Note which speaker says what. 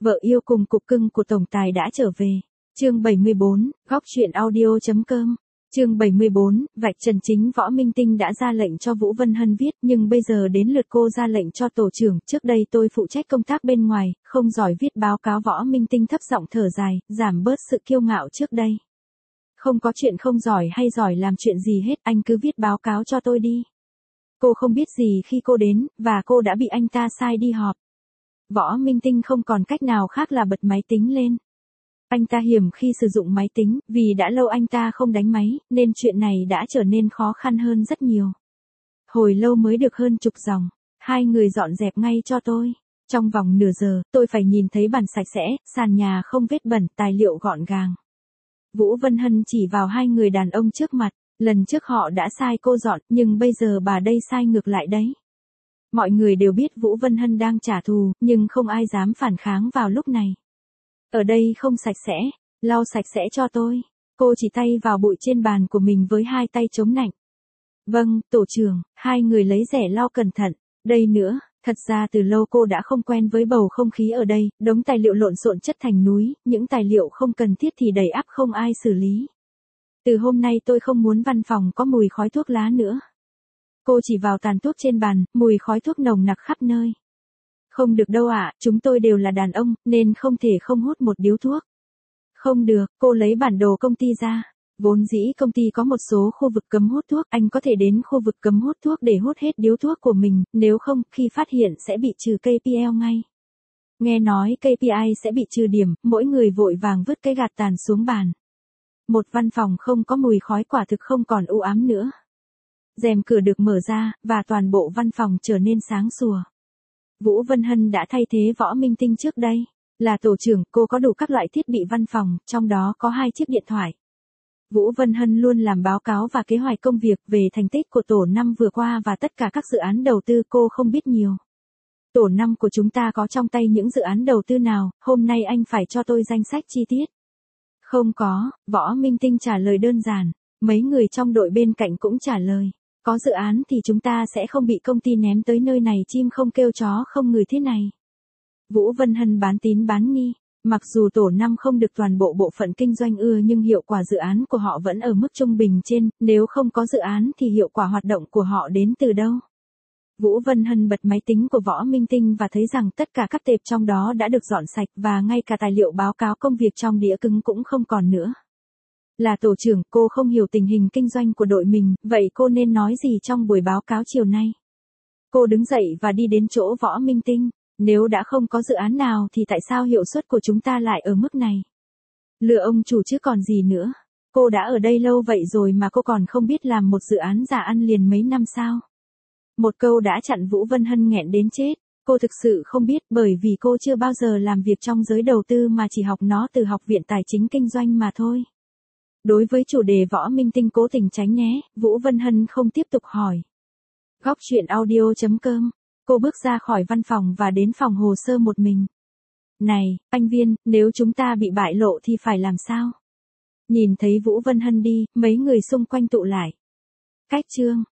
Speaker 1: Vợ yêu cùng cục cưng của tổng tài đã trở về. Chương 74, góc truyện audio.com. Chương 74, vạch trần chính Võ Minh Tinh đã ra lệnh cho Vũ Vân Hân viết, nhưng bây giờ đến lượt cô ra lệnh cho tổ trưởng, trước đây tôi phụ trách công tác bên ngoài, không giỏi viết báo cáo. Võ Minh Tinh thấp giọng thở dài, giảm bớt sự kiêu ngạo trước đây. Không có chuyện không giỏi hay giỏi làm chuyện gì hết, anh cứ viết báo cáo cho tôi đi. Cô không biết gì khi cô đến, và cô đã bị anh ta sai đi họp. Võ Minh Tinh không còn cách nào khác là bật máy tính lên. Anh ta hiểm khi sử dụng máy tính, vì đã lâu anh ta không đánh máy, nên chuyện này đã trở nên khó khăn hơn rất nhiều. Hồi lâu mới được hơn chục dòng, hai người dọn dẹp ngay cho tôi. Trong vòng nửa giờ, tôi phải nhìn thấy bàn sạch sẽ, sàn nhà không vết bẩn, tài liệu gọn gàng. Vũ Vân Hân chỉ vào hai người đàn ông trước mặt, lần trước họ đã sai cô dọn, nhưng bây giờ bà đây sai ngược lại đấy. Mọi người đều biết Vũ Vân Hân đang trả thù, nhưng không ai dám phản kháng vào lúc này. Ở đây không sạch sẽ, lau sạch sẽ cho tôi. Cô chỉ tay vào bụi trên bàn của mình với hai tay chống nạnh. Vâng, tổ trưởng, hai người lấy rẻ lau cẩn thận. Đây nữa, thật ra từ lâu cô đã không quen với bầu không khí ở đây, đống tài liệu lộn xộn chất thành núi, những tài liệu không cần thiết thì đầy ắp không ai xử lý. Từ hôm nay tôi không muốn văn phòng có mùi khói thuốc lá nữa. Cô chỉ vào tàn thuốc trên bàn, mùi khói thuốc nồng nặc khắp nơi. Không được đâu ạ, chúng tôi đều là đàn ông, nên không thể không hút một điếu thuốc. Không được, cô lấy bản đồ công ty ra. Vốn dĩ công ty có một số khu vực cấm hút thuốc, anh có thể đến khu vực cấm hút thuốc để hút hết điếu thuốc của mình, nếu không, khi phát hiện sẽ bị trừ KPI ngay. Nghe nói KPI sẽ bị trừ điểm, mỗi người vội vàng vứt cái gạt tàn xuống bàn. Một văn phòng không có mùi khói quả thực không còn u ám nữa. Rèm cửa được mở ra, và toàn bộ văn phòng trở nên sáng sủa. Vũ Vân Hân đã thay thế Võ Minh Tinh trước đây. Là tổ trưởng, cô có đủ các loại thiết bị văn phòng, trong đó có 2 chiếc điện thoại. Vũ Vân Hân luôn làm báo cáo và kế hoạch công việc về thành tích của tổ 5 vừa qua và tất cả các dự án đầu tư. Cô không biết nhiều. Tổ 5 của chúng ta có trong tay những dự án đầu tư nào, hôm nay anh phải cho tôi danh sách chi tiết. Không có, Võ Minh Tinh trả lời đơn giản. Mấy người trong đội bên cạnh cũng trả lời. Có dự án thì chúng ta sẽ không bị công ty ném tới nơi này chim không kêu chó không người thế này. Vũ Vân Hân bán tín bán nghi. Mặc dù tổ 5 không được toàn bộ bộ phận kinh doanh ưa nhưng hiệu quả dự án của họ vẫn ở mức trung bình trên, nếu không có dự án thì hiệu quả hoạt động của họ đến từ đâu? Vũ Vân Hân bật máy tính của Võ Minh Tinh và thấy rằng tất cả các tệp trong đó đã được dọn sạch và ngay cả tài liệu báo cáo công việc trong đĩa cứng cũng không còn nữa. Là tổ trưởng, cô không hiểu tình hình kinh doanh của đội mình, vậy cô nên nói gì trong buổi báo cáo chiều nay? Cô đứng dậy và đi đến chỗ Võ Minh Tinh. Nếu đã không có dự án nào thì tại sao hiệu suất của chúng ta lại ở mức này? Lừa ông chủ chứ còn gì nữa. Cô đã ở đây lâu vậy rồi mà cô còn không biết làm một dự án giả ăn liền mấy năm sao? Một câu đã chặn Vũ Vân Hân nghẹn đến chết. Cô thực sự không biết bởi vì cô chưa bao giờ làm việc trong giới đầu tư mà chỉ học nó từ Học viện Tài chính Kinh doanh mà thôi. Đối với chủ đề Võ Minh Tinh cố tình tránh né, Vũ Vân Hân không tiếp tục hỏi. Góc truyện audio.com. Cô bước ra khỏi văn phòng và đến phòng hồ sơ một mình. Này, anh Viên, nếu chúng ta bị bại lộ thì phải làm sao? Nhìn thấy Vũ Vân Hân đi, mấy người xung quanh tụ lại. Cách chương.